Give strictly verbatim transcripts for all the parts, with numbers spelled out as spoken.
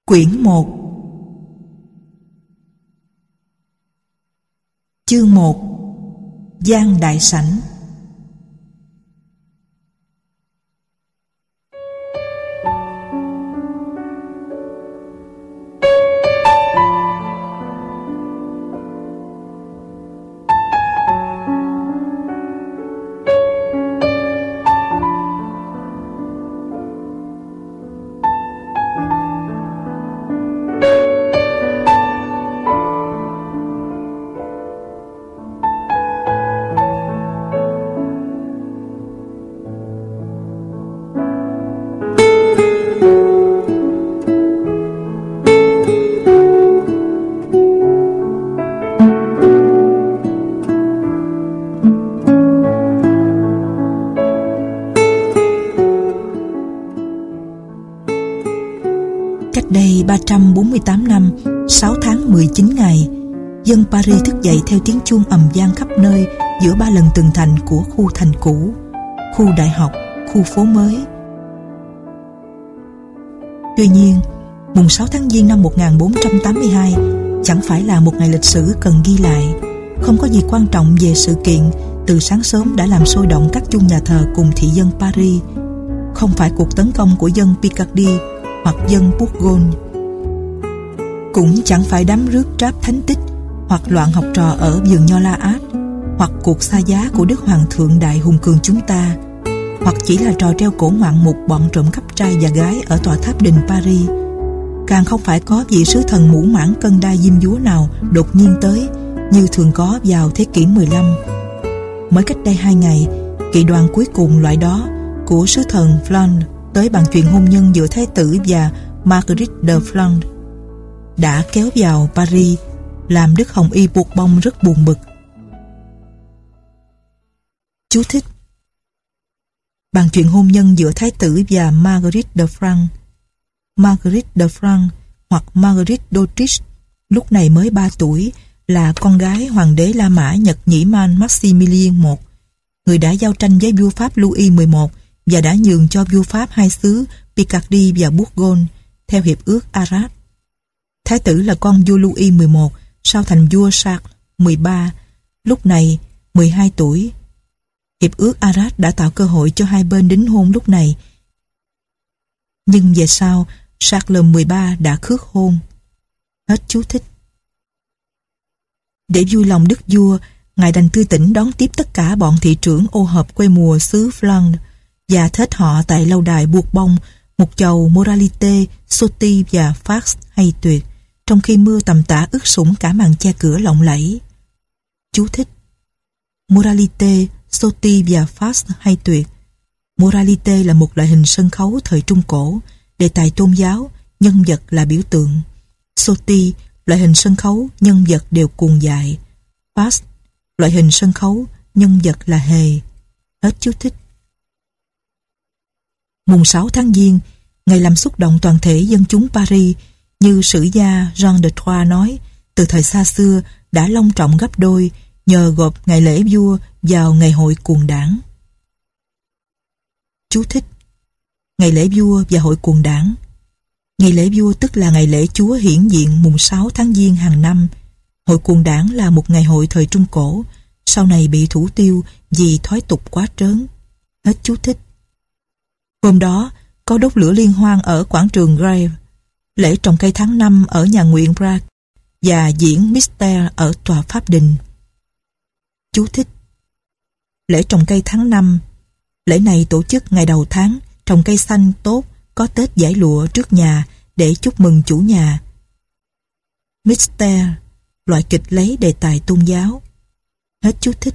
Quyển một. Chương một. Giang đại sảnh. ba trăm bốn mươi tám năm, sáu tháng mười chín ngày, dân Paris thức dậy theo tiếng chuông ầm vang khắp nơi giữa ba lần tường thành của khu thành cũ, khu đại học, khu phố mới. Tuy nhiên, mùng sáu tháng Giêng năm một nghìn bốn trăm tám mươi hai chẳng phải là một ngày lịch sử cần ghi lại. Không có gì quan trọng về sự kiện từ sáng sớm đã làm sôi động các chuông nhà thờ cùng thị dân Paris. Không phải cuộc tấn công của dân Picardy hoặc dân Bourgogne, cũng chẳng phải đám rước tráp thánh tích hoặc loạn học trò ở vườn nho La Át, hoặc cuộc xa giá của Đức Hoàng thượng đại hùng cường chúng ta, hoặc chỉ là trò treo cổ ngoạn mục bọn trộm cắp trai và gái ở tòa tháp đình Paris. Càng không phải có vị sứ thần mũ mãn cân đai diêm dúa nào đột nhiên tới như thường có vào thế kỷ mười lăm. Mới cách đây hai ngày, kỵ đoàn cuối cùng loại đó của sứ thần Flandre tới bàn chuyện hôn nhân giữa thái tử và Marguerite de Flandre đã kéo vào Paris, làm Đức Hồng Y Bourbon rất buồn bực. Chú thích: bàn chuyện hôn nhân giữa thái tử và Marguerite de France. Marguerite de France hoặc Marguerite d'Autriche lúc này mới ba tuổi, là con gái hoàng đế La Mã Nhật Nhĩ Man Maximilien đệ nhất, người đã giao tranh với vua Pháp Louis mười một và đã nhường cho vua Pháp hai xứ Picardy và Bourgogne theo hiệp ước Arras. Thái tử là con vua Louis mười một, sau thành vua Charles mười ba, lúc này mười hai tuổi. Hiệp ước Arras đã tạo cơ hội cho hai bên đính hôn lúc này. Nhưng về sau, Charles mười ba đã khước hôn. Hết chú thích. Để vui lòng đức vua, ngài đành tươi tỉnh đón tiếp tất cả bọn thị trưởng ô hợp quê mùa xứ Flandre và thết họ tại lâu đài Bourbon một chầu Moralité, Sauty và Fax hay tuyệt, trong khi mưa tầm tã ướt sũng cả màn che cửa lộng lẫy. Chú thích: Moralité, Sauty và Fax hay tuyệt. Moralité là một loại hình sân khấu thời Trung Cổ, đề tài tôn giáo, nhân vật là biểu tượng. Sauty, loại hình sân khấu, nhân vật đều cuồng dại. Fax, loại hình sân khấu, nhân vật là hề. Hết chú thích. Mùng sáu tháng Giêng, ngày làm xúc động toàn thể dân chúng Paris, như sử gia Jean de Troyes nói, từ thời xa xưa đã long trọng gấp đôi nhờ gộp ngày lễ vua vào ngày hội cuồng đảng. Chú thích: ngày lễ vua và hội cuồng đảng. Ngày lễ vua tức là ngày lễ Chúa hiển diện mùng sáu tháng Giêng hàng năm. Hội cuồng đảng là một ngày hội thời Trung Cổ, sau này bị thủ tiêu vì thói tục quá trớn. Hết chú thích. Hôm đó có đốt lửa liên hoan ở quảng trường Grève, lễ trồng cây tháng năm ở nhà nguyện Prague và diễn Mystère ở tòa Pháp Đình. Chú thích: lễ trồng cây tháng năm, lễ này tổ chức ngày đầu tháng, trồng cây xanh tốt, có Tết giải lụa trước nhà để chúc mừng chủ nhà. Mystère, loại kịch lấy đề tài tôn giáo. Hết chú thích.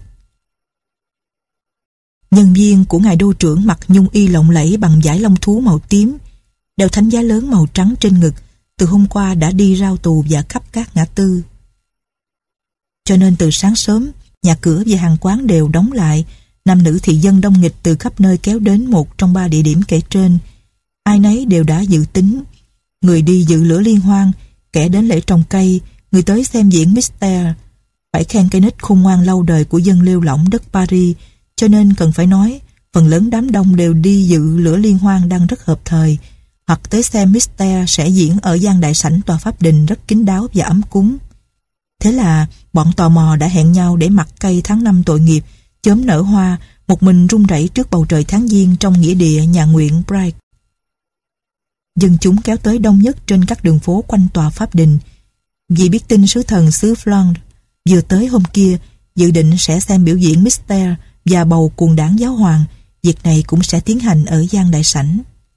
Nhân viên của ngài đô trưởng mặc nhung y lộng lẫy bằng vải lông thú màu tím, đeo thánh giá lớn màu trắng trên ngực, từ hôm qua đã đi rao tù và khắp các ngã tư. Cho nên từ sáng sớm, nhà cửa và hàng quán đều đóng lại, nam nữ thị dân đông nghịch từ khắp nơi kéo đến một trong ba địa điểm kể trên. Ai nấy đều đã dự tính, người đi dự lửa liên hoan, kẻ đến lễ trồng cây, người tới xem diễn Mystère. Phải khen cái nết khôn ngoan lâu đời của dân lêu lỏng đất Paris, cho nên cần phải nói, phần lớn đám đông đều đi dự lửa liên hoan đang rất hợp thời, hoặc tới xem Mystère sẽ diễn ở gian đại sảnh tòa pháp đình rất kín đáo và ấm cúng. Thế là bọn tò mò đã hẹn nhau để mặc cây tháng năm tội nghiệp, chớm nở hoa, một mình rung rẩy trước bầu trời tháng giêng trong nghĩa địa nhà nguyện Bright. Dân chúng kéo tới đông nhất trên các đường phố quanh tòa pháp đình, vì biết tin sứ thần xứ Flandre vừa tới hôm kia dự định sẽ xem biểu diễn Mystère và bầu cuồng đảng giáo hoàng. Việc này cũng sẽ tiến hành ở gian đại sảnh.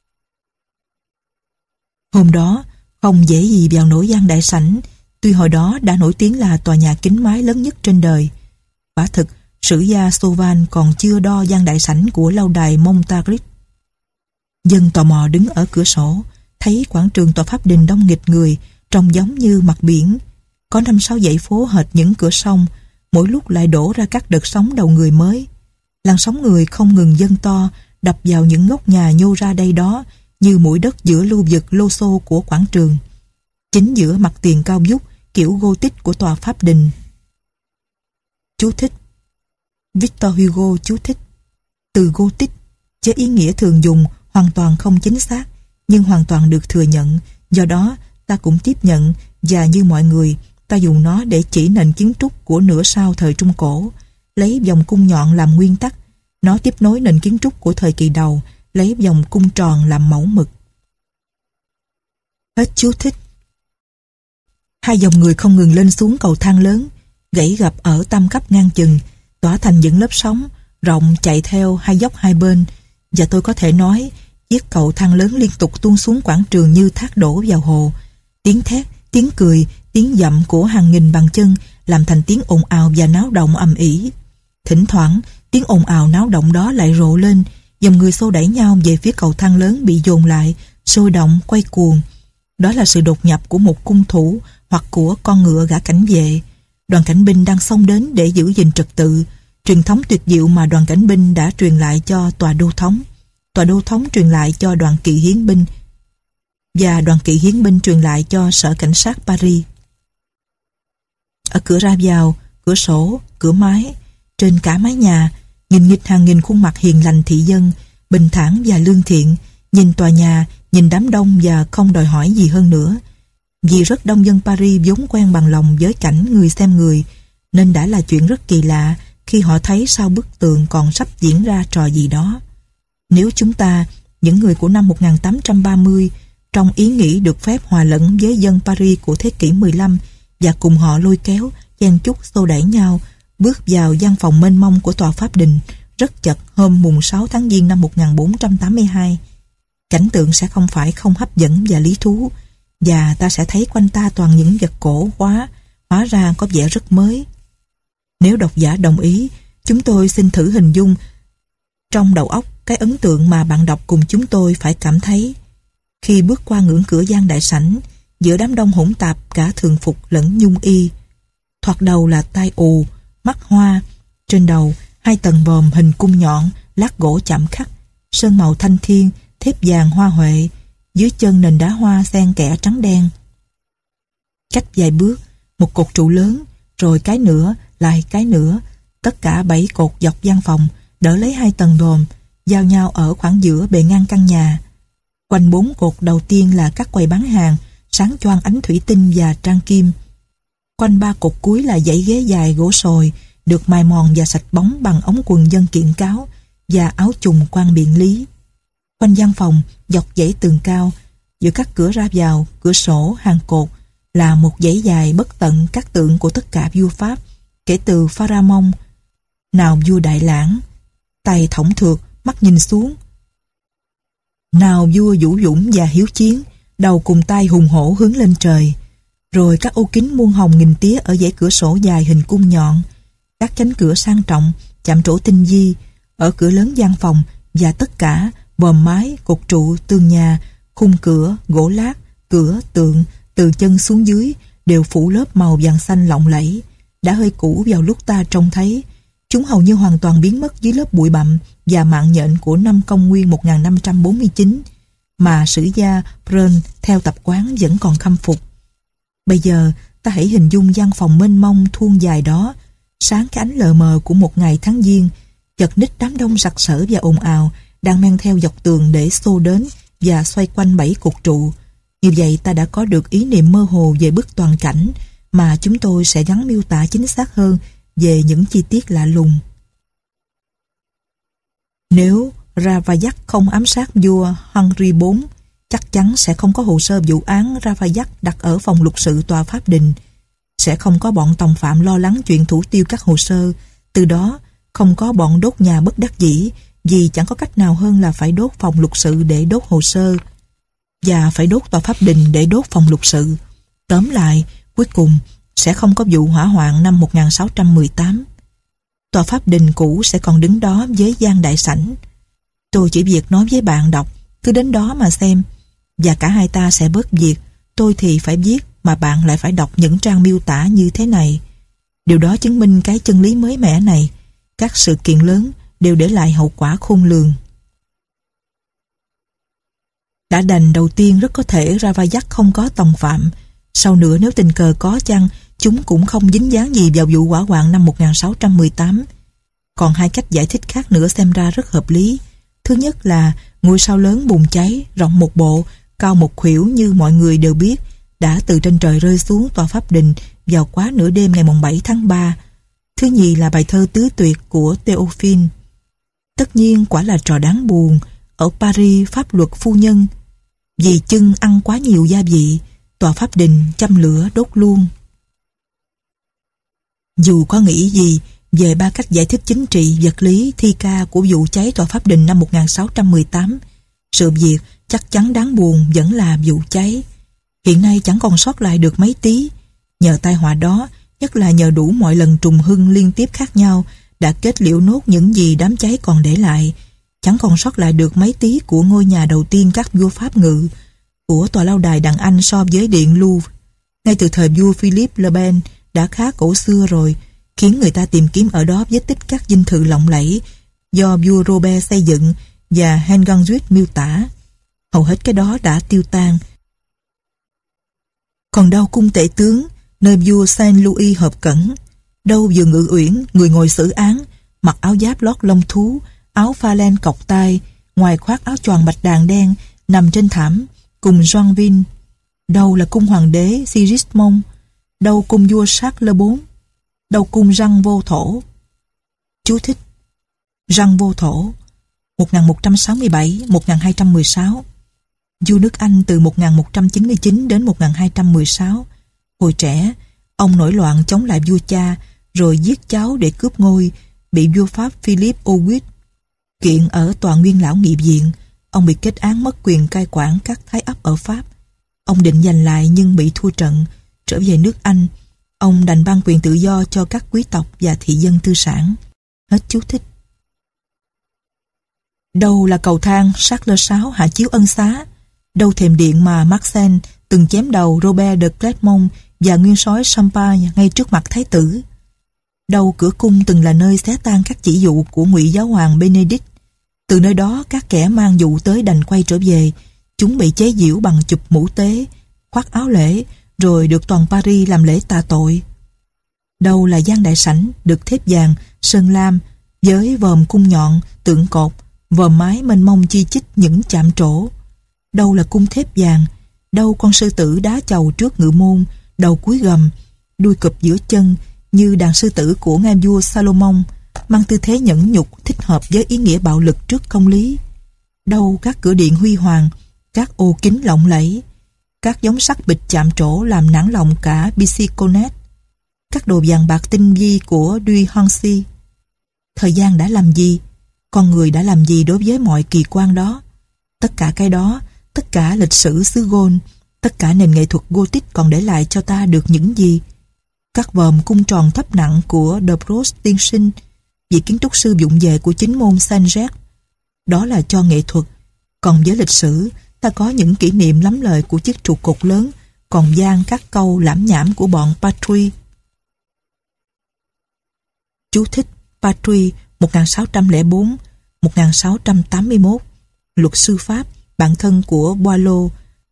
Hôm đó không dễ gì vào nổi gian đại sảnh, tuy hồi đó đã nổi tiếng là tòa nhà kính mái lớn nhất trên đời. Quả thực, sử gia Sauvan còn chưa đo gian đại sảnh của lâu đài Montagrid. Dân tò mò đứng ở cửa sổ, thấy quảng trường tòa pháp đình đông nghịt người, trông giống như mặt biển. Có năm sáu dãy phố hệt những cửa sông, mỗi lúc lại đổ ra các đợt sóng đầu người mới. Làn sóng người không ngừng dâng to, đập vào những ngóc nhà nhô ra đây đó, như mũi đất giữa lưu vực lô xô của quảng trường. Chính giữa mặt tiền cao vút kiểu Gothic của tòa pháp đình. Chú thích: Victor Hugo chú thích: từ Gothic, chứ ý nghĩa thường dùng hoàn toàn không chính xác, nhưng hoàn toàn được thừa nhận. Do đó ta cũng tiếp nhận, và như mọi người, ta dùng nó để chỉ nền kiến trúc của nửa sau thời Trung Cổ, lấy vòng cung nhọn làm nguyên tắc. Nó tiếp nối nền kiến trúc của thời kỳ đầu, lấy vòng cung tròn làm mẫu mực. Hết chú thích. Hai dòng người không ngừng lên xuống cầu thang lớn, gãy gập ở tam cấp ngang chừng, tỏa thành những lớp sóng rộng chạy theo hai dốc hai bên, và tôi có thể nói chiếc cầu thang lớn liên tục tuôn xuống quảng trường như thác đổ vào hồ. Tiếng thét, tiếng cười, tiếng dậm của hàng nghìn bàn chân làm thành tiếng ồn ào và náo động ầm ĩ. Thỉnh thoảng tiếng ồn ào náo động đó lại rộ lên, dòng người xô đẩy nhau về phía cầu thang lớn bị dồn lại, sôi động, quay cuồng. Đó là sự đột nhập của một cung thủ hoặc của con ngựa gã cảnh vệ. Đoàn cảnh binh đang xông đến để giữ gìn trật tự, truyền thống tuyệt diệu mà đoàn cảnh binh đã truyền lại cho tòa đô thống, tòa đô thống truyền lại cho đoàn kỵ hiến binh, và đoàn kỵ hiến binh truyền lại cho sở cảnh sát Paris. Ở cửa ra vào, cửa sổ, cửa mái, trên cả mái nhà, nghìn nghịch hàng nghìn khuôn mặt hiền lành thị dân, bình thản và lương thiện, nhìn tòa nhà, nhìn đám đông và không đòi hỏi gì hơn nữa. Vì rất đông dân Paris vốn quen bằng lòng với cảnh người xem người, nên đã là chuyện rất kỳ lạ khi họ thấy sau bức tường còn sắp diễn ra trò gì đó. Nếu chúng ta, những người của năm một nghìn tám trăm ba mươi, trong ý nghĩ được phép hòa lẫn với dân Paris của thế kỷ mười lăm và cùng họ lôi kéo, chen chúc xô đẩy nhau, bước vào gian phòng mênh mông của tòa pháp đình rất chật hôm mùng sáu tháng Giêng năm một nghìn bốn trăm tám mươi hai, cảnh tượng sẽ không phải không hấp dẫn và lý thú, và ta sẽ thấy quanh ta toàn những vật cổ hóa, hóa ra có vẻ rất mới. Nếu độc giả đồng ý, chúng tôi xin thử hình dung trong đầu óc cái ấn tượng mà bạn đọc cùng chúng tôi phải cảm thấy khi bước qua ngưỡng cửa gian đại sảnh, giữa đám đông hỗn tạp cả thường phục lẫn nhung y. Thoạt đầu là tai ù, mắt hoa, trên đầu hai tầng bòm hình cung nhọn, lát gỗ chạm khắc, sơn màu thanh thiên, thép vàng hoa huệ, dưới chân nền đá hoa xen kẽ trắng đen. Cách vài bước, một cột trụ lớn, rồi cái nữa, lại cái nữa, tất cả bảy cột dọc gian phòng, đỡ lấy hai tầng bòm, giao nhau ở khoảng giữa bề ngang căn nhà. Quanh bốn cột đầu tiên là các quầy bán hàng, sáng choang ánh thủy tinh và trang kim. Quanh ba cột cuối là dãy ghế dài gỗ sồi, được mài mòn và sạch bóng bằng ống quần dân kiện cáo và áo chùng quan biện lý. Quanh gian phòng, dọc dãy tường cao, giữa các cửa ra vào, cửa sổ, hàng cột, là một dãy dài bất tận các tượng của tất cả vua Pháp, kể từ Pharamond, nào vua Đại Lãng, tay thõng thượt, mắt nhìn xuống, nào vua Vũ Dũng và Hiếu Chiến, đầu cùng tay hùng hổ hướng lên trời, rồi các ô kính muôn hồng nghìn tía ở dãy cửa sổ dài hình cung nhọn, các cánh cửa sang trọng, chạm trổ tinh vi, ở cửa lớn gian phòng, và tất cả, bòm mái, cột trụ, tường nhà, khung cửa, gỗ lát, cửa, tượng, từ chân xuống dưới, đều phủ lớp màu vàng xanh lộng lẫy, đã hơi cũ vào lúc ta trông thấy. Chúng hầu như hoàn toàn biến mất dưới lớp bụi bặm và mạng nhện của năm công nguyên một nghìn năm trăm bốn mươi chín, mà sử gia Brun theo tập quán vẫn còn khâm phục. Bây giờ, ta hãy hình dung gian phòng mênh mông thuôn dài đó, sáng cái ánh lờ mờ của một ngày tháng Giêng, chật ních đám đông sặc sỡ và ồn ào, đang men theo dọc tường để xô đến và xoay quanh bảy cột trụ. Như vậy ta đã có được ý niệm mơ hồ về bức toàn cảnh mà chúng tôi sẽ gắn miêu tả chính xác hơn về những chi tiết lạ lùng. Nếu Ravaillac không ám sát vua Henry the Fourth, chắc chắn sẽ không có hồ sơ vụ án Ravaillac đặt ở phòng luật sự tòa pháp đình. Sẽ không có bọn tòng phạm lo lắng chuyện thủ tiêu các hồ sơ. Từ đó, không có bọn đốt nhà bất đắc dĩ, vì chẳng có cách nào hơn là phải đốt phòng luật sự để đốt hồ sơ, và phải đốt tòa pháp đình để đốt phòng luật sự. Tóm lại, cuối cùng, sẽ không có vụ hỏa hoạn năm một nghìn sáu trăm mười tám. Tòa pháp đình cũ sẽ còn đứng đó với gian đại sảnh. Tôi chỉ việc nói với bạn đọc, cứ đến đó mà xem, và cả hai ta sẽ bớt việc. Tôi thì phải viết, mà bạn lại phải đọc những trang miêu tả như thế này. Điều đó chứng minh cái chân lý mới mẻ này. Các sự kiện lớn đều để lại hậu quả khôn lường. Đã đành đầu tiên rất có thể Ravaillac không có tòng phạm. Sau nữa nếu tình cờ có chăng, chúng cũng không dính dáng gì vào vụ hỏa hoạn năm một nghìn sáu trăm mười tám. Còn hai cách giải thích khác nữa xem ra rất hợp lý. Thứ nhất là ngôi sao lớn bùng cháy, rộng một bộ, cao một khuỷu như mọi người đều biết, đã từ trên trời rơi xuống tòa pháp đình vào quá nửa đêm ngày bảy tháng ba. Thứ nhì là bài thơ tứ tuyệt của Théophile. Tất nhiên quả là trò đáng buồn. Ở Paris, pháp luật phu nhân, vì chưng ăn quá nhiều gia vị, tòa pháp đình châm lửa đốt luôn. Dù có nghĩ gì về ba cách giải thích chính trị, vật lý, thi ca của vụ cháy tòa pháp đình năm một nghìn sáu trăm mười tám, sự việc chắc chắn đáng buồn vẫn là vụ cháy. Hiện nay chẳng còn sót lại được mấy tí. Nhờ tai họa đó, nhất là nhờ đủ mọi lần trùng hưng liên tiếp khác nhau, đã kết liễu nốt những gì đám cháy còn để lại. Chẳng còn sót lại được mấy tí của ngôi nhà đầu tiên các vua Pháp ngự, của tòa lâu đài đàn Anh so với điện Louvre. Ngay từ thời vua Philippe le Bel đã khá cổ xưa rồi, khiến người ta tìm kiếm ở đó vết tích các dinh thự lộng lẫy do vua Robert xây dựng và Hengenzuit miêu tả. Hầu hết cái đó đã tiêu tan. Còn đâu cung tể tướng, nơi vua Saint Louis hợp cẩn, đâu vừa ngự uyển, người ngồi xử án, mặc áo giáp lót lông thú, áo pha len cọc tai, ngoài khoác áo choàng bạch đàn đen, nằm trên thảm cùng Joinville. Đâu là cung hoàng đế Sigismond, đâu cung vua Charles the Fourth, đâu cung Jean vô thổ. Chú thích: Jean vô thổ một nghìn một trăm sáu mươi bảy đến một nghìn hai trăm mười sáu, vua nước Anh từ một nghìn một trăm chín mươi chín đến một nghìn hai trăm mười sáu. Hồi trẻ, ông nổi loạn chống lại vua cha, rồi giết cháu để cướp ngôi, bị vua Pháp Philippe Auguste kiện ở tòa nguyên lão nghị viện. Ông bị kết án mất quyền cai quản các thái ấp ở Pháp. Ông định giành lại nhưng bị thua trận. Trở về nước Anh, ông đành ban quyền tự do cho các quý tộc và thị dân tư sản. Hết chú thích. Đâu là cầu thang Charles the Sixth hạ chiếu ân xá, đâu thềm điện mà Marcel từng chém đầu Robert de Clermont và nguyên soái Champagne ngay trước mặt thái tử. Đâu cửa cung từng là nơi xé tan các chỉ dụ của ngụy giáo hoàng Benedict. Từ nơi đó các kẻ mang dụ tới đành quay trở về. Chúng bị chế giễu bằng chụp mũ tế, khoác áo lễ, rồi được toàn Paris làm lễ tạ tội. Đâu là gian đại sảnh được thép vàng, sơn lam, với vòm cung nhọn, tượng cột, vòm mái mênh mông chi chít những chạm trổ. Đâu là cung thép vàng, đâu con sư tử đá chầu trước ngự môn, đầu cúi gầm, đuôi cụp giữa chân như đàn sư tử của ngài vua Salomon, mang tư thế nhẫn nhục thích hợp với ý nghĩa bạo lực trước công lý. Đâu các cửa điện huy hoàng, các ô kính lộng lẫy, các giống sắt bịch chạm trổ làm nản lòng cả Bisiconet, các đồ vàng bạc tinh vi của Duy Hansi. Thời gian đã làm gì? Con người đã làm gì đối với mọi kỳ quan đó? Tất cả cái đó, tất cả lịch sử xứ Gôn, tất cả nền nghệ thuật Gothic còn để lại cho ta được những gì? Các vòm cung tròn thấp nặng của De Brosse tiên sinh, vị kiến trúc sư vụng về của chính môn Saint-Jacques. Đó là cho nghệ thuật. Còn với lịch sử, ta có những kỷ niệm lắm lời của chiếc trụ cột lớn, còn gian các câu lãm nhảm của bọn Patry. Chú thích: Patry một nghìn sáu trăm lẻ bốn đến một nghìn sáu trăm tám mươi mốt, luật sư Pháp, bạn thân của Boileau.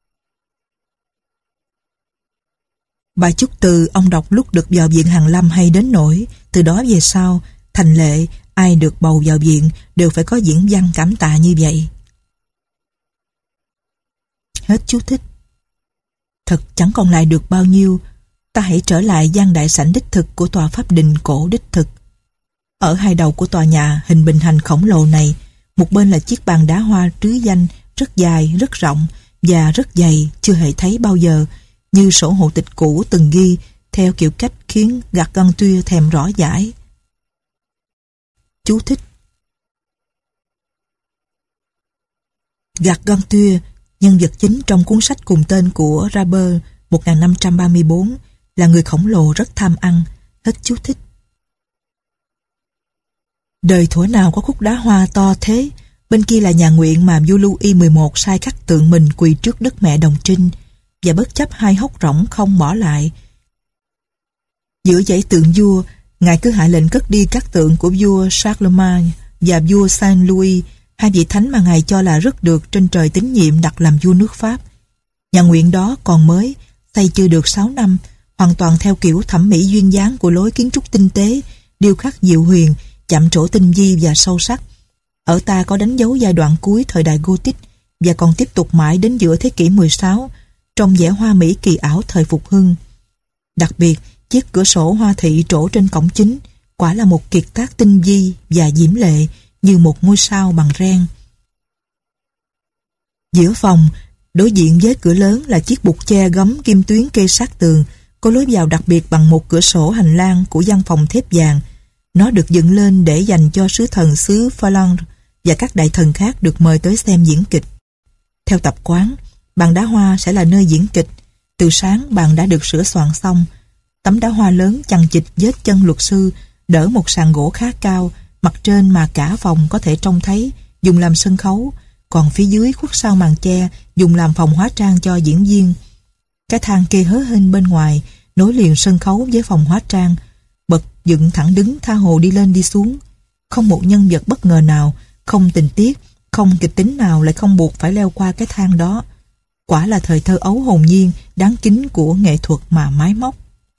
Bài chúc từ ông đọc lúc được vào viện Hàn Lâm hay đến nỗi từ đó về sau thành lệ ai được bầu vào viện đều phải có diễn văn cảm tạ như vậy. Hết chú thích. Thật chẳng còn lại được bao nhiêu, ta hãy trở lại gian đại sảnh đích thực của tòa pháp đình cổ đích thực. Ở hai đầu của tòa nhà hình bình hành khổng lồ này, một bên là chiếc bàn đá hoa trứ danh, rất dài, rất rộng và rất dày, chưa hề thấy bao giờ, như sổ hộ tịch cũ từng ghi, theo kiểu cách khiến Gargantua thèm rõ giải. Chú thích. Gargantua, nhân vật chính trong cuốn sách cùng tên của Rabelais một nghìn năm trăm ba mươi bốn, là người khổng lồ rất tham ăn. Hết chú thích. Đời thuở nào có khúc đá hoa to thế. Bên kia là nhà nguyện mà vua Louis mười một sai khắc tượng mình quỳ trước Đức Mẹ Đồng Trinh, và bất chấp hai hốc rỗng không bỏ lại. Giữa dãy tượng vua, ngài cứ hạ lệnh cất đi các tượng của vua Charlemagne và vua Saint Louis, hai vị thánh mà ngài cho là rất được trên trời tín nhiệm đặt làm vua nước Pháp. Nhà nguyện đó còn mới, xây chưa được sáu năm, hoàn toàn theo kiểu thẩm mỹ duyên dáng của lối kiến trúc tinh tế, điêu khắc diệu huyền, chạm trổ tinh vi và sâu sắc. Ở ta có đánh dấu giai đoạn cuối thời đại Gothic và còn tiếp tục mãi đến giữa thế kỷ mười sáu, trong vẻ hoa mỹ kỳ ảo thời phục hưng. Đặc biệt, chiếc cửa sổ hoa thị trổ trên cổng chính quả là một kiệt tác tinh vi và diễm lệ như một ngôi sao bằng ren. Giữa phòng, đối diện với cửa lớn là chiếc bục tre gấm kim tuyến kê sát tường, có lối vào đặc biệt bằng một cửa sổ hành lang của văn phòng thép vàng. Nó được dựng lên để dành cho sứ thần xứ Phalange và các đại thần khác được mời tới xem diễn kịch. Theo tập quán, bàn đá hoa sẽ là nơi diễn kịch. Từ sáng bàn đã được sửa soạn xong. Tấm đá hoa lớn chằng chịt vết chân luật sư, đỡ một sàn gỗ khá cao, mặt trên mà cả phòng có thể trông thấy, dùng làm sân khấu, còn phía dưới khuất sau màn che, dùng làm phòng hóa trang cho diễn viên. Cái thang kê hớ hênh bên ngoài, nối liền sân khấu với phòng hóa trang, bậc dựng thẳng đứng tha hồ đi lên đi xuống. Không một nhân vật bất ngờ nào, không tình tiết, không kịch tính nào lại không buộc phải leo qua cái thang đó. Quả là thời thơ ấu hồn nhiên, đáng kính của nghệ thuật mà máy móc.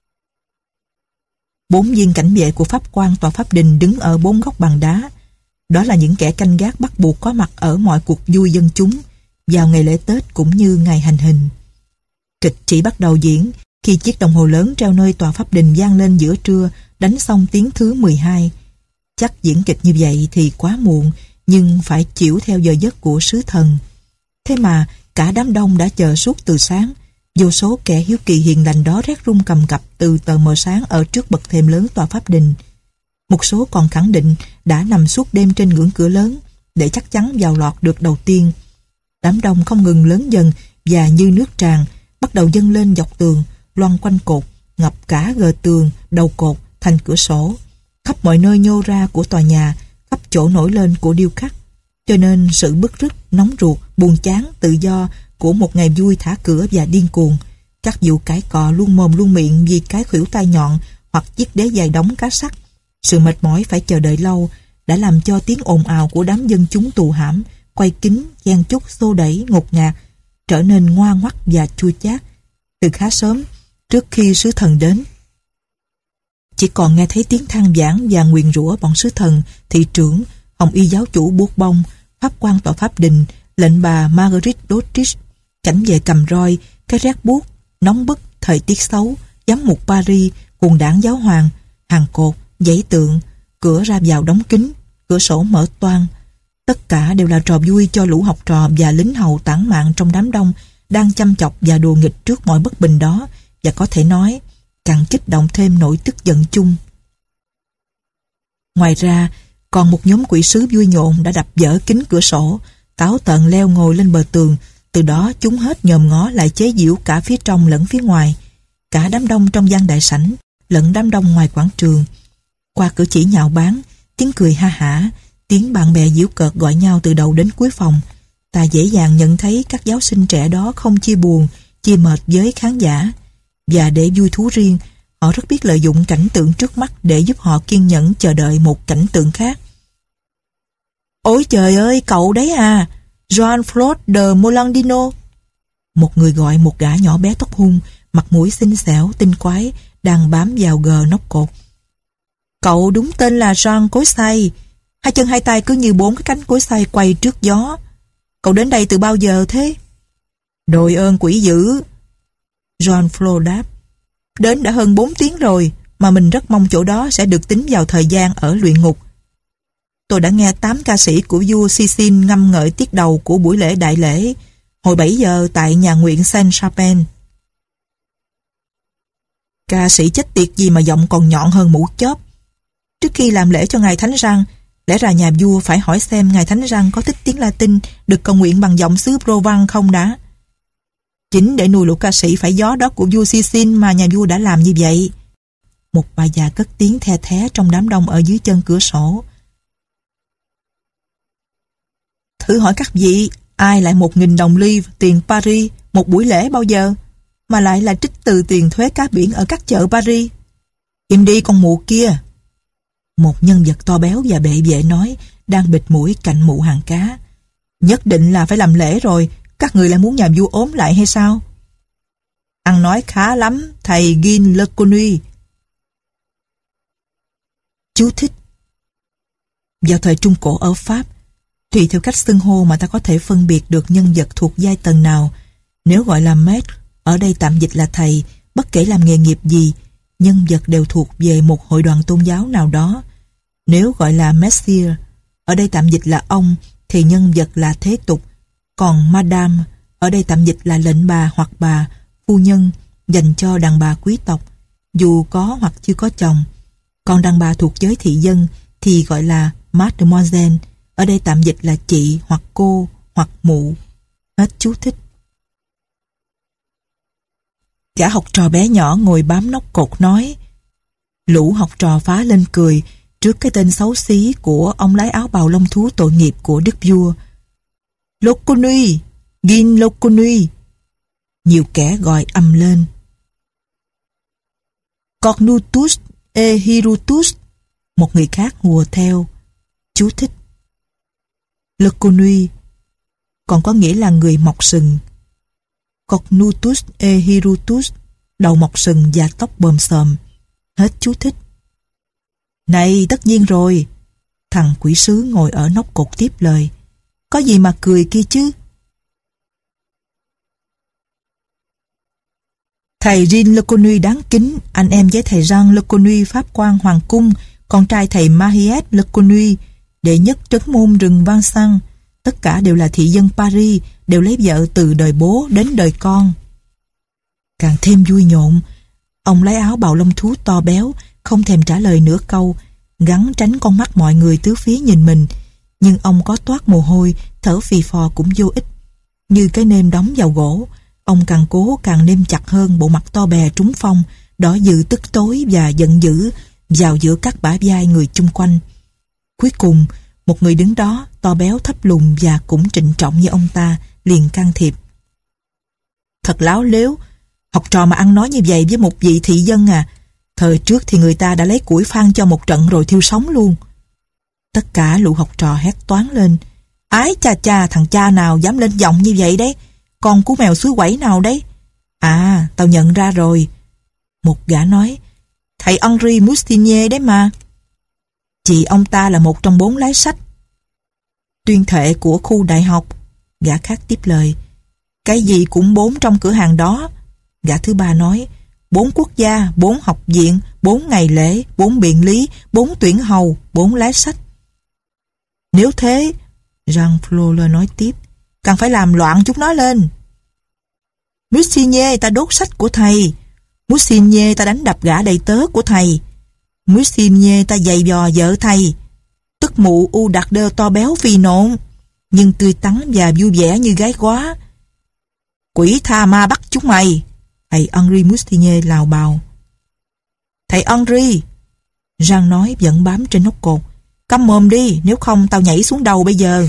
Bốn viên cảnh vệ của pháp quan tòa pháp đình đứng ở bốn góc bàn đá. Đó là những kẻ canh gác bắt buộc có mặt ở mọi cuộc vui dân chúng, vào ngày lễ Tết cũng như ngày hành hình. Kịch chỉ bắt đầu diễn khi chiếc đồng hồ lớn treo nơi tòa pháp đình vang lên giữa trưa, đánh xong tiếng thứ mười hai. Chắc diễn kịch như vậy thì quá muộn, nhưng phải chịu theo giờ giấc của sứ thần. Thế mà cả đám đông đã chờ suốt từ sáng. Vô số kẻ hiếu kỳ hiền lành đó rét run cầm cập từ tờ mờ sáng ở trước bậc thềm lớn tòa pháp đình. Một số còn khẳng định đã nằm suốt đêm trên ngưỡng cửa lớn để chắc chắn vào lọt được đầu tiên. Đám đông không ngừng lớn dần và như nước tràn bắt đầu dâng lên dọc tường, loăn quanh cột, ngập cả gờ tường, đầu cột, thành cửa sổ, khắp mọi nơi nhô ra của tòa nhà, khắp chỗ nổi lên của điêu khắc. Cho nên sự bứt rứt, nóng ruột, buồn chán, tự do của một ngày vui thả cửa và điên cuồng, các vụ cãi cọ luôn mồm luôn miệng vì cái khuỷu tay nhọn hoặc chiếc đế dài đóng cá sắt, sự mệt mỏi phải chờ đợi lâu đã làm cho tiếng ồn ào của đám dân chúng tù hãm, quay kính, chen chúc, xô đẩy, ngột ngạt trở nên ngoa ngoắt và chua chát. Từ khá sớm, trước khi sứ thần đến, chỉ còn nghe thấy tiếng than vãn và nguyền rủa bọn sứ thần, thị trưởng, hồng y giáo chủ buộc bông, pháp quan tòa pháp đình, lệnh bà Marguerite d'Autriche, cảnh vệ cầm roi, cái rét buốt, nóng bức, thời tiết xấu, giám mục Paris, cùng đảng giáo hoàng, hàng cột, dãy tượng, cửa ra vào đóng kín, cửa sổ mở toang. Tất cả đều là trò vui cho lũ học trò và lính hầu tản mạn trong đám đông đang chăm chọc và đùa nghịch trước mọi bất bình đó, và có thể nói càng kích động thêm nỗi tức giận chung. Ngoài ra, còn một nhóm quỷ sứ vui nhộn đã đập vỡ kính cửa sổ, táo tợn leo ngồi lên bờ tường. Từ đó chúng hết nhòm ngó lại chế giễu cả phía trong lẫn phía ngoài, cả đám đông trong gian đại sảnh lẫn đám đông ngoài quảng trường. Qua cử chỉ nhạo báng, tiếng cười ha hả, tiếng bạn bè giễu cợt gọi nhau từ đầu đến cuối phòng, ta dễ dàng nhận thấy các giáo sinh trẻ đó không chia buồn, chia mệt với khán giả. Và để vui thú riêng, họ rất biết lợi dụng cảnh tượng trước mắt để giúp họ kiên nhẫn chờ đợi một cảnh tượng khác. Ôi trời ơi, cậu đấy à, Jean-Claude de Molandino. Một người gọi một gã nhỏ bé tóc hung, mặt mũi xinh xẻo, tinh quái, đang bám vào gờ nóc cột. Cậu đúng tên là Jean Cối Xay, hai chân hai tay cứ như bốn cái cánh cối xay quay trước gió. Cậu đến đây từ bao giờ thế? Đội ơn quỷ dữ. John Flo đáp. Đến đã hơn bốn tiếng rồi, mà mình rất mong chỗ đó sẽ được tính vào thời gian ở luyện ngục. Tôi đã nghe tám ca sĩ của vua Sicin ngâm ngợi tiết đầu của buổi lễ đại lễ, hồi bảy giờ tại nhà nguyện Saint-Chapelle. Ca sĩ chết tiệt gì mà giọng còn nhọn hơn mũ chóp. Trước khi làm lễ cho ngài Thánh Răng, lẽ ra nhà vua phải hỏi xem ngài Thánh Răng có thích tiếng Latin được cầu nguyện bằng giọng xứ Provence không đã. Chính để nuôi lũ ca sĩ phải gió đó của vua Sicin mà nhà vua đã làm như vậy. Một bà già cất tiếng the thé trong đám đông ở dưới chân cửa sổ. Thử hỏi các vị, ai lại một nghìn đồng livre tiền Paris một buổi lễ bao giờ, mà lại là trích từ tiền thuế cá biển ở các chợ Paris? Im đi con mụ kia. Một nhân vật to béo và bệ vệ nói, đang bịt mũi cạnh mụ hàng cá. Nhất định là phải làm lễ rồi, các người lại muốn nhà vua ốm lại hay sao? Ăn nói khá lắm, thầy Gin Leconui. Chú thích. Vào thời Trung Cổ ở Pháp, tùy theo cách xưng hô mà ta có thể phân biệt được nhân vật thuộc giai tầng nào. Nếu gọi là maître, ở đây tạm dịch là thầy, bất kể làm nghề nghiệp gì, nhân vật đều thuộc về một hội đoàn tôn giáo nào đó. Nếu gọi là Messier, ở đây tạm dịch là ông, thì nhân vật là thế tục. Còn Madame, ở đây tạm dịch là lệnh bà hoặc bà, phu nhân, dành cho đàn bà quý tộc, dù có hoặc chưa có chồng. Còn đàn bà thuộc giới thị dân thì gọi là Mademoiselle, ở đây tạm dịch là chị hoặc cô hoặc mụ. Hết chú thích. Gã học trò bé nhỏ ngồi bám nóc cột nói. Lũ học trò phá lên cười trước cái tên xấu xí của ông lái áo bào lông thú tội nghiệp của đức vua. Leconui, Gin Leconui. Nhiều kẻ gọi ầm lên. Cornutus e Hirutus. Một người khác hùa theo. Chú thích. Leconui còn có nghĩa là người mọc sừng. Cornutus e Hirutus, đầu mọc sừng và tóc bồm xồm. Hết chú thích. Này, tất nhiên rồi. Thằng quỷ sứ ngồi ở nóc cột tiếp lời. Có gì mà cười kia chứ? Thầy Jean Leconui đáng kính, anh em với thầy Jean Leconui pháp quan hoàng cung, con trai thầy Mahiet Leconui, đệ nhất trấn môn rừng Vincennes, tất cả đều là thị dân Paris, đều lấy vợ từ đời bố đến đời con. Càng thêm vui nhộn, ông lái áo bào lông thú to béo, không thèm trả lời nửa câu, gắng tránh con mắt mọi người tứ phía nhìn mình, nhưng ông có toát mồ hôi, thở phì phò cũng vô ích. Như cái nêm đóng vào gỗ, ông càng cố càng nêm chặt hơn bộ mặt to bè trúng phong, đỏ dữ tức tối và giận dữ vào giữa các bả vai người chung quanh. Cuối cùng, một người đứng đó, to béo thấp lùn và cũng trịnh trọng như ông ta, liền can thiệp. Thật láo lếu, học trò mà ăn nói như vậy với một vị thị dân à? Thời trước thì người ta đã lấy củi phan cho một trận rồi thiêu sống luôn. Tất cả lũ học trò hét toáng lên. Ái cha cha, thằng cha nào dám lên giọng như vậy đấy? Con cú mèo suối quẩy nào đấy? À, tao nhận ra rồi. Một gã nói, thầy Henri Mustinier đấy mà. Chị ông ta là một trong bốn lái sách. Tuyên thệ của khu đại học. Gã khác tiếp lời. Cái gì cũng bốn trong cửa hàng đó. Gã thứ ba nói, bốn quốc gia, bốn học viện, bốn ngày lễ, bốn biện lý, bốn tuyển hầu, bốn lái sách. Nếu thế, Jean Flore nói tiếp, càng phải làm loạn chúng nó lên. Mustinier ta đốt sách của thầy. Mustinier ta đánh đập gã đầy tớ của thầy. Mustinier ta giày vò vợ thầy. Tức mụ u đặc đơ to béo vì nộn, nhưng tươi tắn và vui vẻ như gái quá. Quỷ tha ma bắt chúng mày. Thầy Henri Mustinier lào bào. Thầy Henri, Jean nói vẫn bám trên nóc cột, câm mồm đi, nếu không tao nhảy xuống đầu bây giờ.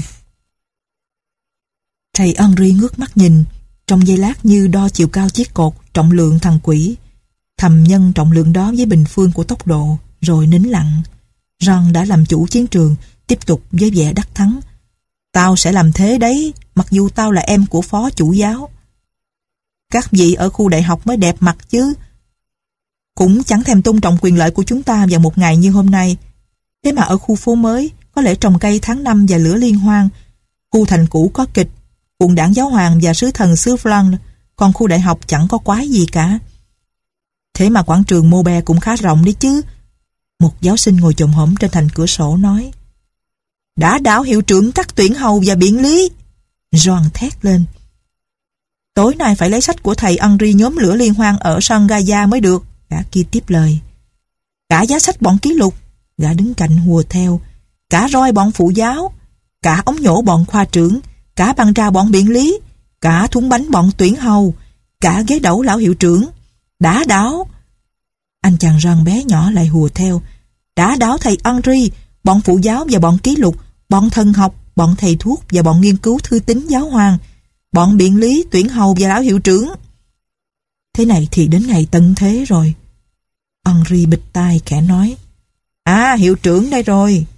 Thầy Henri ngước mắt nhìn, trong giây lát như đo chiều cao chiếc cột, trọng lượng thằng quỷ, thầm nhân trọng lượng đó với bình phương của tốc độ, rồi nín lặng. Jean đã làm chủ chiến trường, tiếp tục với vẻ đắc thắng. Tao sẽ làm thế đấy, mặc dù tao là em của phó chủ giáo. Các vị ở khu đại học mới đẹp mặt chứ. Cũng chẳng thèm tôn trọng quyền lợi của chúng ta vào một ngày như hôm nay. Thế mà ở khu phố mới, có lẽ trồng cây tháng năm và lửa liên hoan. Khu thành cũ có kịch, quận đảng giáo hoàng và sứ thần xứ Flandre, còn khu đại học chẳng có quái gì cả. Thế mà quảng trường Maubert cũng khá rộng đấy chứ. Một giáo sinh ngồi chồm hổm trên thành cửa sổ nói. Đã đảo hiệu trưởng các tuyển hầu và biện lý. John thét lên. Tối nay phải lấy sách của thầy Henry nhóm lửa liên hoan ở San Gaia mới được. Gã kia tiếp lời. Cả giá sách bọn ký lục. Gã đứng cạnh hùa theo. Cả roi bọn phụ giáo. Cả ống nhổ bọn khoa trưởng. Cả băng ra bọn biện lý. Cả thúng bánh bọn tuyển hầu. Cả ghế đẩu lão hiệu trưởng. Đã đảo. Anh chàng răng bé nhỏ lại hùa theo. Đã đảo thầy Henry, bọn phụ giáo và bọn ký lục, bọn thần học, bọn thầy thuốc và bọn nghiên cứu thư tín giáo hoàng, bọn biện lý, tuyển hầu và lão hiệu trưởng. Thế này thì đến ngày tận thế rồi. Henry bịt tai khẽ nói. À, hiệu trưởng đây rồi.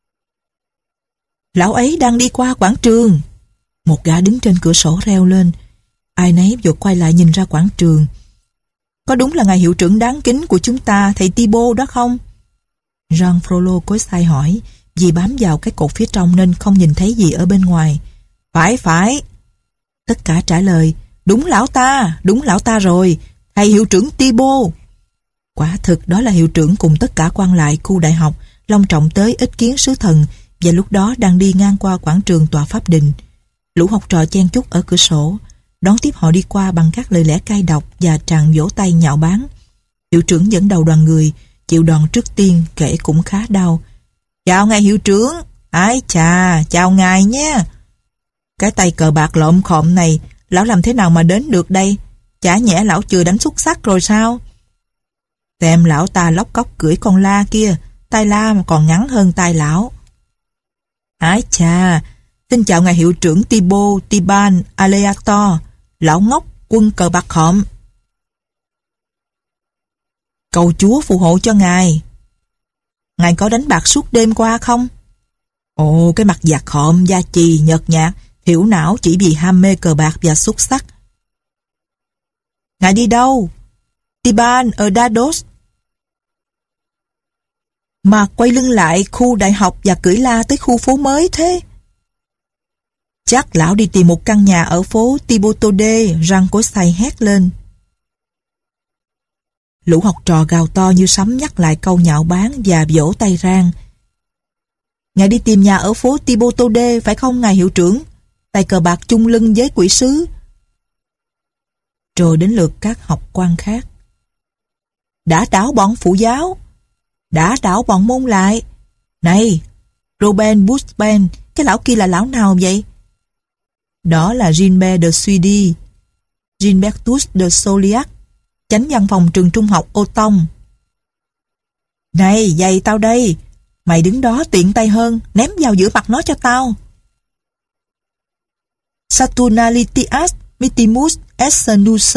Lão ấy đang đi qua quảng trường. Một gã đứng trên cửa sổ reo lên. Ai nấy vội quay lại nhìn ra quảng trường. Có đúng là ngài hiệu trưởng đáng kính của chúng ta, thầy Thibault đó không? Jean Frollo cối xay hỏi, vì bám vào cái cột phía trong nên không nhìn thấy gì ở bên ngoài. Phải phải. Tất cả trả lời, đúng lão ta, đúng lão ta rồi, thầy hiệu trưởng Thibault. Quả thực đó là hiệu trưởng cùng tất cả quan lại khu đại học, long trọng tới ít kiến sứ thần, và lúc đó đang đi ngang qua quảng trường tòa pháp đình. Lũ học trò chen chúc ở cửa sổ, đón tiếp họ đi qua bằng các lời lẽ cay độc và tràng vỗ tay nhạo báng. Hiệu trưởng dẫn đầu đoàn người, chịu đòn trước tiên, kể cũng khá đau. Chào ngài hiệu trưởng, ái chà, chào ngài nhé. Cái tay cờ bạc lộm khộm này, lão làm thế nào mà đến được đây? Chả nhẽ lão chưa đánh xuất sắc rồi sao? Xem lão ta lóc cóc cưỡi con la kia, tay la mà còn ngắn hơn tay lão. Ái chà, xin chào ngài hiệu trưởng Thibault Tiban Aleator, lão ngốc quân cờ bạc khộm. Cầu Chúa phù hộ cho ngài. Ngài có đánh bạc suốt đêm qua không? Ồ, cái mặt giặt khộm, da chì, nhợt nhạt, thiểu não chỉ vì ham mê cờ bạc và xuất sắc. Ngài đi đâu? Tiban ở Dados. Mà quay lưng lại khu đại học và cưỡi la tới khu phố mới thế? Chắc lão đi tìm một căn nhà ở phố Thibaudeau, răng của say hét lên. Lũ học trò gào to như sấm nhắc lại câu nhạo báng và vỗ tay rang. Ngài đi tìm nhà ở phố Thibaudeau phải không ngài hiệu trưởng? Tay cờ bạc chung lưng với quỷ sứ. Rồi đến lượt các học quan khác. Đã đảo bọn phụ giáo. Đã đảo bọn môn lại. Này, Robin Bushben, cái lão kia là lão nào vậy? Đó là Gilbert de Suidy, Gilbertus de Soliac, chánh văn phòng trường trung học Ô Tông. Này, giày tao đây. Mày đứng đó tiện tay hơn, ném vào giữa mặt nó cho tao. Saturnalitias mitimus essenus.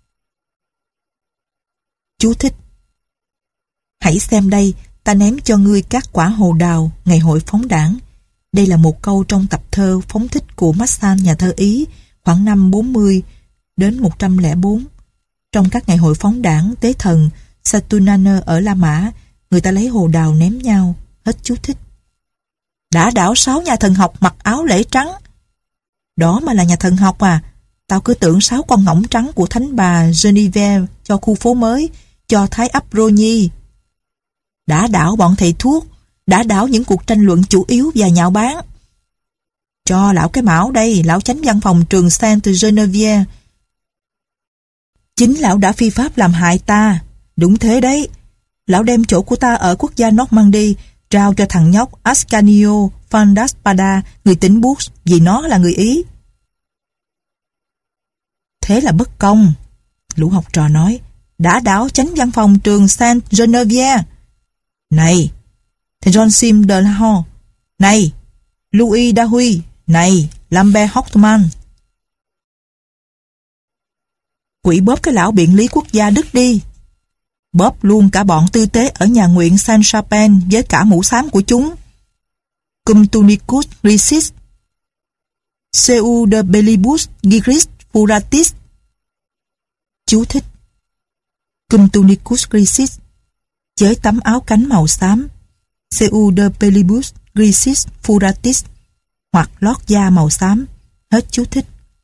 Chú thích. Hãy xem đây, ta ném cho ngươi các quả hồ đào ngày hội phóng đảng. Đây là một câu trong tập thơ phóng thích của Massan, nhà thơ Ý, khoảng năm bốn mươi đến một trăm lẻ bốn. Trong các ngày hội phóng đảng tế thần Saturnaner ở La Mã, người ta lấy hồ đào ném nhau. Hết chú thích. Đã đảo sáu nhà thần học mặc áo lễ trắng. Đó mà là nhà thần học à? Tao cứ tưởng sáu con ngỗng trắng của thánh bà Genevieve cho khu phố mới, cho Thái ấp Rogny. Đã đảo bọn thầy thuốc, đã đảo những cuộc tranh luận chủ yếu và nhạo báng. Cho lão cái mão đây, lão chánh văn phòng trường Sainte Genevieve. Chính lão đã phi pháp làm hại ta. Đúng thế đấy. Lão đem chỗ của ta ở quốc gia Normandy trao cho thằng nhóc Ascanio Fandaspada, người tỉnh Bourges, vì nó là người Ý. Thế là bất công. Lũ học trò nói. Đã đảo chánh văn phòng trường Sainte Genevieve. Này, thầy John Sim de la Hon. Này, Louis Dahui. Này, Lambert Hoffman. Quỷ bóp cái lão biện lý quốc gia Đức đi. Bóp luôn cả bọn tư tế ở nhà nguyện Saint-Chapelle với cả mũ xám của chúng. Cum tunicus risis. Seu de bellibus gigris furatis. Chú thích. Cum tunicus grisis, với tấm áo cánh màu xám. Seu de bellibus grisis furatis, hoặc lót da màu xám. Hết chú thích.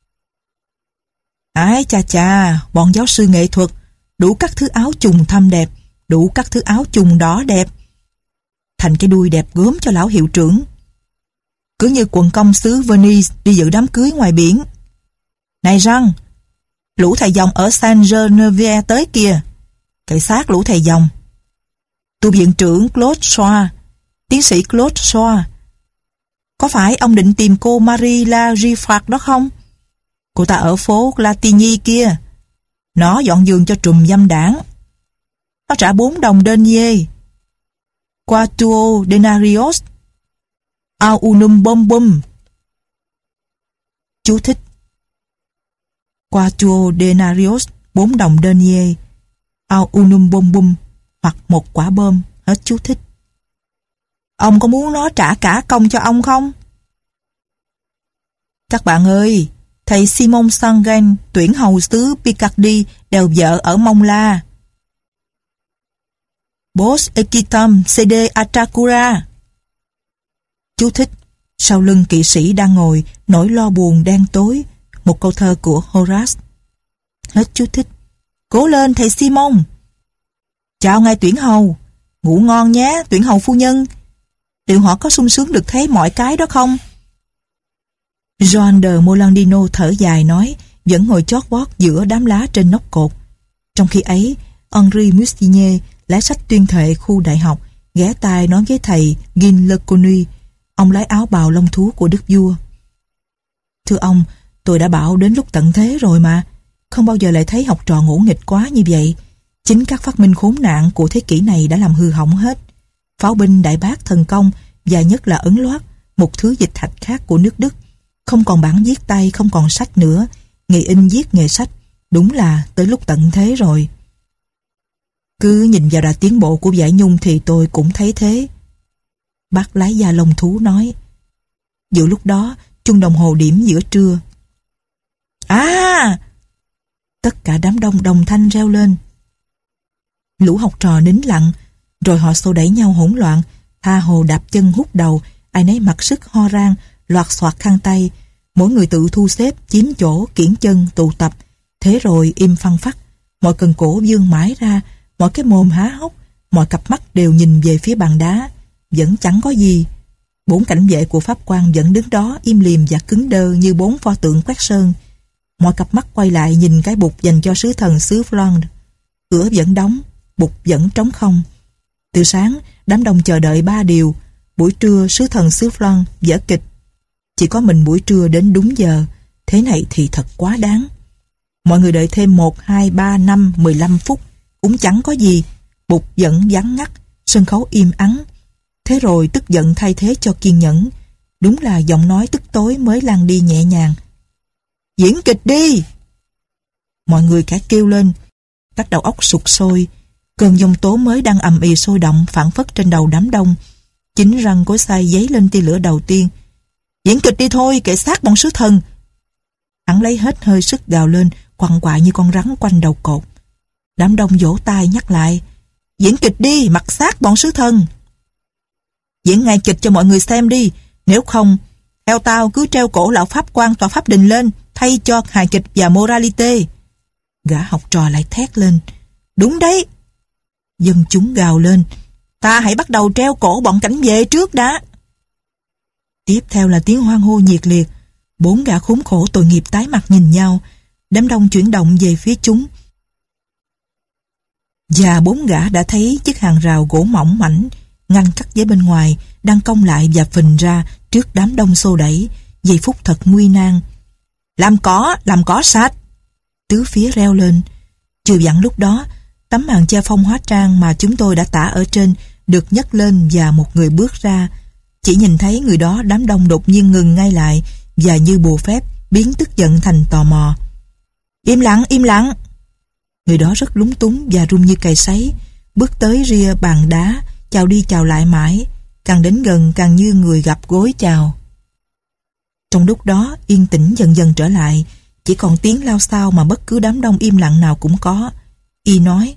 Ái chà chà, bọn giáo sư nghệ thuật, đủ các thứ áo chùng thâm đẹp, đủ các thứ áo chùng đỏ đẹp. Thành cái đuôi đẹp gớm cho lão hiệu trưởng. Cứ như quần công xứ Venice đi dự đám cưới ngoài biển. Này răng, lũ thầy dòng ở Saint Genevieve tới kìa. Cậy xác lũ thầy dòng. Tu viện trưởng Claude Soir, tiến sĩ Claude Soir. Có phải ông định tìm cô Marie La Giffard đó không? Cô ta ở phố Latigny kia. Nó dọn giường cho trùm dâm đảng. Nó trả bốn đồng denier. Quatuor denarios. Au unum bom bum. Chú thích. Quatuor denarios, bốn đồng denier. Au unum bom bum, hoặc một quả bom. Hết chú thích. Ông có muốn nó trả cả công cho ông không? Các bạn ơi, thầy Simon Sangen, tuyển hầu xứ Picardy, đèo vợ ở Mông La. Bos equitam cede atracura. Chú thích. Sau lưng kỵ sĩ đang ngồi, nỗi lo buồn đen tối. Một câu thơ của Horace. Hết chú thích. Cố lên thầy Simon. Chào ngài tuyển hầu. Ngủ ngon nhé tuyển hầu phu nhân. Liệu họ có sung sướng được thấy mọi cái đó không? Joan de Molandino thở dài nói, vẫn ngồi chót vót giữa đám lá trên nóc cột. Trong khi ấy, Henri Musinier, lái sách tuyên thệ khu đại học, ghé tai nói với thầy Guin Leconu, ông lái áo bào lông thú của đức vua. Thưa ông, tôi đã bảo đến lúc tận thế rồi mà, không bao giờ lại thấy học trò ngỗ nghịch quá như vậy. Chính các phát minh khốn nạn của thế kỷ này đã làm hư hỏng hết. Pháo binh đại bác thần công và nhất là ấn loát, một thứ dịch thạch khác của nước Đức. Không còn bản viết tay, không còn sách nữa. Nghề in viết nghề sách. Đúng là tới lúc tận thế rồi. Cứ nhìn vào đà tiến bộ của Giải Nhung thì tôi cũng thấy thế. Bác lái da lông thú nói. Giữa lúc đó, chuông đồng hồ điểm giữa trưa. À! Tất cả đám đông đồng thanh reo lên. Lũ học trò nín lặng, rồi họ xô đẩy nhau hỗn loạn, tha hồ đạp chân hút đầu, ai nấy mặc sức ho rang, loạt soạt khăn tay, mỗi người tự thu xếp, chiếm chỗ, kiễng chân, tụ tập. Thế rồi im phăng phắc, mọi cần cổ vươn mãi ra, mọi cái mồm há hốc, mọi cặp mắt đều nhìn về phía bàn đá, vẫn chẳng có gì. Bốn cảnh vệ của pháp quan vẫn đứng đó im lìm và cứng đơ như bốn pho tượng quét sơn. Mọi cặp mắt quay lại nhìn cái bục dành cho sứ thần xứ Flandre. Cửa vẫn đóng, bục vẫn trống không. Từ sáng, đám đông chờ đợi ba điều. Buổi trưa, sứ thần xứ Flandre vở kịch. Chỉ có mình buổi trưa đến đúng giờ. Thế này thì thật quá đáng. Mọi người đợi thêm một, hai, ba, năm, mười lăm phút. Cũng chẳng có gì. Bục vẫn vắng ngắt, sân khấu im ắng. Thế rồi tức giận thay thế cho kiên nhẫn. Đúng là giọng nói tức tối mới lan đi nhẹ nhàng. Diễn kịch đi! Mọi người cả kêu lên. Các đầu óc sụt sôi. Cơn giông tố mới đang ầm ĩ sôi động phảng phất trên đầu đám đông. Chính răng cối xay giấy lên tia lửa đầu tiên. Diễn kịch đi thôi, kệ xác bọn sứ thần. Hắn lấy hết hơi sức gào lên, quằn quại như con rắn quanh đầu cột. Đám đông vỗ tay nhắc lại. Diễn kịch đi, mặc xác bọn sứ thần. Diễn ngay kịch cho mọi người xem đi. Nếu không, theo tao cứ treo cổ lão pháp quan tòa pháp đình lên, thay cho hài kịch và moralité. Gã học trò lại thét lên. Đúng đấy. Dân chúng gào lên. Ta hãy bắt đầu treo cổ bọn cảnh vệ trước đã. Tiếp theo là tiếng hoan hô nhiệt liệt. Bốn gã khốn khổ tội nghiệp tái mặt nhìn nhau. Đám đông chuyển động về phía chúng. Và bốn gã đã thấy chiếc hàng rào gỗ mỏng mảnh ngăn cắt với bên ngoài đang cong lại và phình ra trước đám đông xô đẩy. Giây phút thật nguy nan. Làm cỏ, làm cỏ sạch. Tứ phía reo lên. Chưa dặn lúc đó, tấm màn che phong hóa trang mà chúng tôi đã tả ở trên được nhấc lên và một người bước ra. Chỉ nhìn thấy người đó, đám đông đột nhiên ngừng ngay lại và như bùa phép biến tức giận thành tò mò. Im lặng, im lặng. Người đó rất lúng túng và run như cày sấy, bước tới ria bàn đá, chào đi chào lại mãi, càng đến gần càng như người gặp gối chào. Trong lúc đó yên tĩnh dần dần trở lại, chỉ còn tiếng lao xao mà bất cứ đám đông im lặng nào cũng có. Y nói: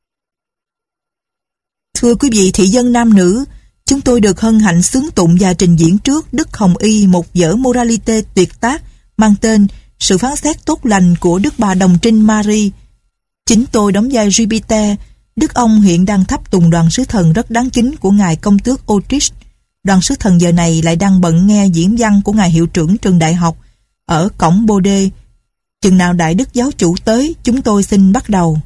Thưa quý vị thị dân nam nữ, chúng tôi được hân hạnh xướng tụng và trình diễn trước Đức Hồng Y một vở moralité tuyệt tác mang tên Sự phán xét tốt lành của Đức Bà Đồng Trinh Marie. Chính tôi đóng vai Jupiter. Đức ông hiện đang thắp tùng đoàn sứ thần rất đáng kính của ngài công tước Autriche. Đoàn sứ thần giờ này lại đang bận nghe diễn văn của ngài hiệu trưởng trường đại học ở cổng Bode. Chừng nào đại đức giáo chủ tới, chúng tôi xin bắt đầu.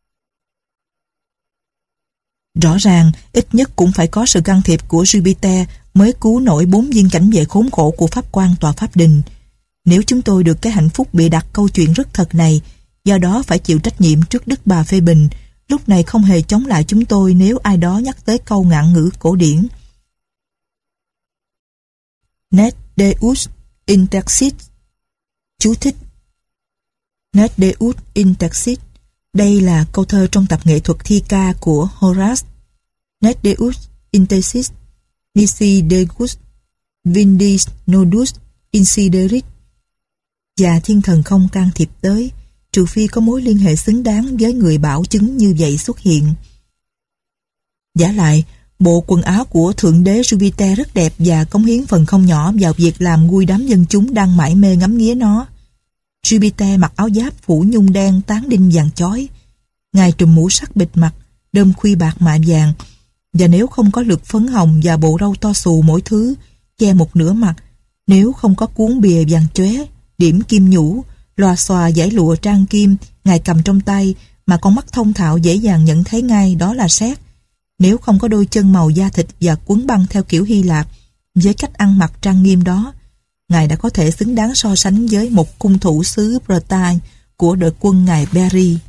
Rõ ràng, ít nhất cũng phải có sự can thiệp của Jupiter mới cứu nổi bốn viên cảnh vệ khốn khổ của pháp quan tòa pháp đình. Nếu chúng tôi được cái hạnh phúc bịa đặt câu chuyện rất thật này, do đó phải chịu trách nhiệm trước Đức Bà phê bình, lúc này không hề chống lại chúng tôi nếu ai đó nhắc tới câu ngạn ngữ cổ điển. Nec Deus Intexit. Chú thích: Nec Deus Intexit. Đây là câu thơ trong tập nghệ thuật thi ca của Horace. Nec Deus Intexit nisi deus vindis nodus insiderit. Và thiên thần không can thiệp tới, trừ phi có mối liên hệ xứng đáng với người bảo chứng như vậy xuất hiện. Giả lại, bộ quần áo của Thượng đế Jupiter rất đẹp và cống hiến phần không nhỏ vào việc làm vui đám dân chúng đang mải mê ngắm nghía nó. Jupiter mặc áo giáp phủ nhung đen tán đinh vàng chói. Ngài trùm mũ sắt bịt mặt, đơm khuy bạc mạ vàng, và nếu không có lược phấn hồng và bộ râu to xù mỗi thứ che một nửa mặt, nếu không có cuốn bìa vàng chóe, điểm kim nhũ, loà xòa dải lụa trang kim Ngài cầm trong tay mà con mắt thông thạo dễ dàng nhận thấy ngay đó là sét, nếu không có đôi chân màu da thịt và quấn băng theo kiểu Hy Lạp với cách ăn mặc trang nghiêm đó, Ngài đã có thể xứng đáng so sánh với một cung thủ xứ Bretagne của đội quân ngài Berry.